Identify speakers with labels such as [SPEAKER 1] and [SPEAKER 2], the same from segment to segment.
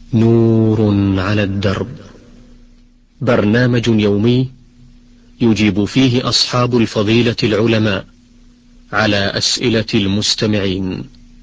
[SPEAKER 1] نور على الدرب، برنامج يومي يجيب فيه أصحاب الفضيلة العلماء على أسئلة المستمعين.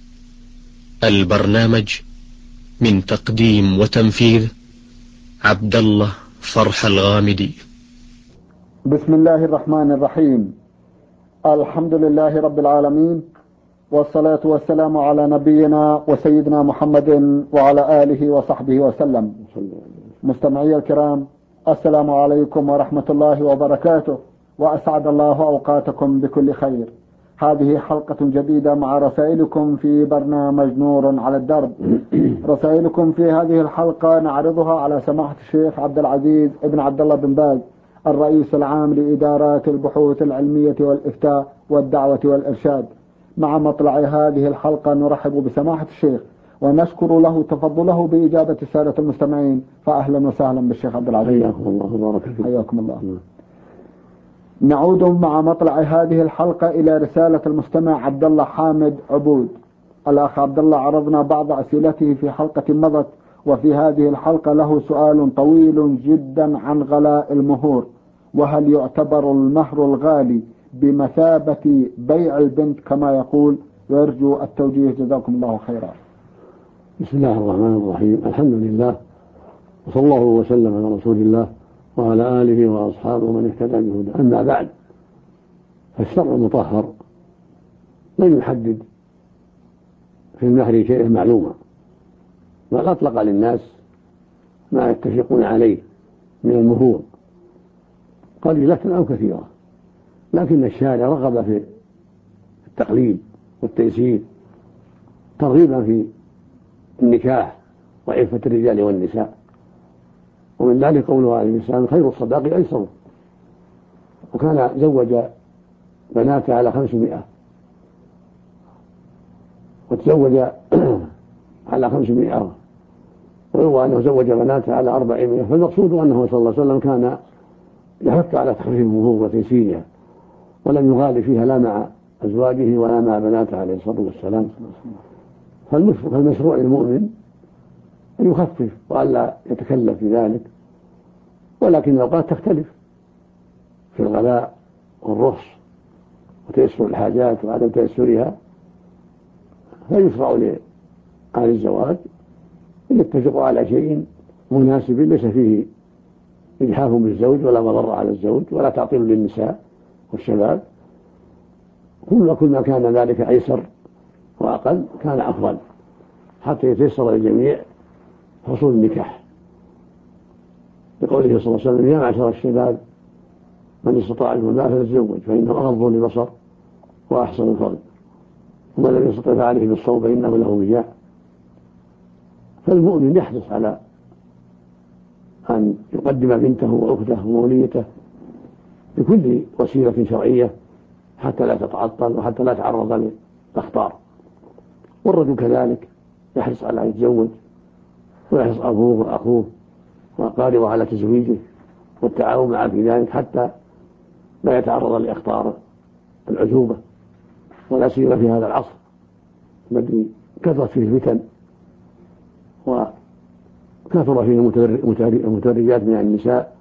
[SPEAKER 1] البرنامج من تقديم وتنفيذ عبد الله فرح الغامدي.
[SPEAKER 2] بسم الله الرحمن الرحيم. الحمد لله رب العالمين، والصلاة والسلام على نبينا وسيدنا محمد وعلى آله وصحبه وسلم. مستمعي الكرام، السلام عليكم ورحمة الله وبركاته، وأسعد الله أوقاتكم بكل خير. هذه حلقة جديدة مع رسائلكم في برنامج نور على الدرب. رسائلكم في هذه الحلقة نعرضها على سماحة الشيخ عبد العزيز ابن عبد الله بن باز، الرئيس العام لإدارات البحوث العلمية والإفتاء والدعوة والإرشاد. مع مطلع هذه الحلقة نرحب بسماحة الشيخ ونشكر له تفضله بإجابة السادة المستمعين، فأهلا وسهلا بالشيخ عبد العزيز.
[SPEAKER 3] حياكم الله وبارك فيكم.
[SPEAKER 2] حياكم الله. نعود مع مطلع هذه الحلقة إلى رسالة المستمع عبد الله حامد عبود. الأخ عبد الله عرضنا بعض أسئلته في حلقة مضت، وفي هذه الحلقة له سؤال طويل جدا عن غلاء المهور، وهل يعتبر المهر الغالي بمثابة بيع البنت كما يقول، ويرجو التوجيه جزاكم الله خيرا.
[SPEAKER 3] بسم الله الرحمن الرحيم. الحمد لله، وصلى الله وسلم على رسول الله وعلى آله وأصحابه من اهتدى بهداه. أما بعد، فالشرع المطهر لم يحدد في المهر شيئا معلوما، بل أطلق للناس ما يتفقون عليه من المهور قليلة أو كثيرة، لكن الشارع رغب في التقليد والتيسير ترغيبا في النكاح وعفة الرجال والنساء. ومن ذلك قوله عليه السلام: خير الصداق أيسره. وكان زوج بناته على 500، وتزوج على 500، ويروى أنه زوج بناته على 400. فالمقصود أنه صلى الله عليه وسلم كان يحث على تخفيف المهور وتيسيرها، ولم يغالي فيها لا مع أزواجه ولا مع بناته عليه الصلاة والسلام. فالمشروع للمؤمن أن يخفف وألا يتكلف في ذلك، ولكن الأوقات تختلف في الغلاء والرخص وتيسر الحاجات وعدم تيسرها، فيشرع لأهل الزواج أن يتفقوا على شيء مناسب ليس فيه إجحاف بالزوج ولا مضر على الزوج ولا تعطيل للنساء والشباب. كل ما كان ذلك أيسر وأقل كان أفضل، حتى يتيسر للجميع حصول النكاح، بقوله صلى الله عليه وسلم: يا معشر الشباب من استطاع منكم الباءة فليتزوج فإنه أغض للبصر وأحسن الفرج، ومن لم يستطع فعليه بالصوم فإنه له وجاء. فالمؤمن يحرص على أن يقدم بنته وأخته وموليته بكل وسيلة شرعية حتى لا تتعطل وحتى لا تعرض للأخطار. والرجل كذلك يحرص على أن يتزوج، ويحرص أبوه وأخوه وأقاربه على تزويجه والتعاون معه في ذلك حتى لا يتعرض لأخطار العزوبة، ولا سيما في هذا العصر الذي كثرت فيه الفتن وكثر فيه المتبرجات من النساء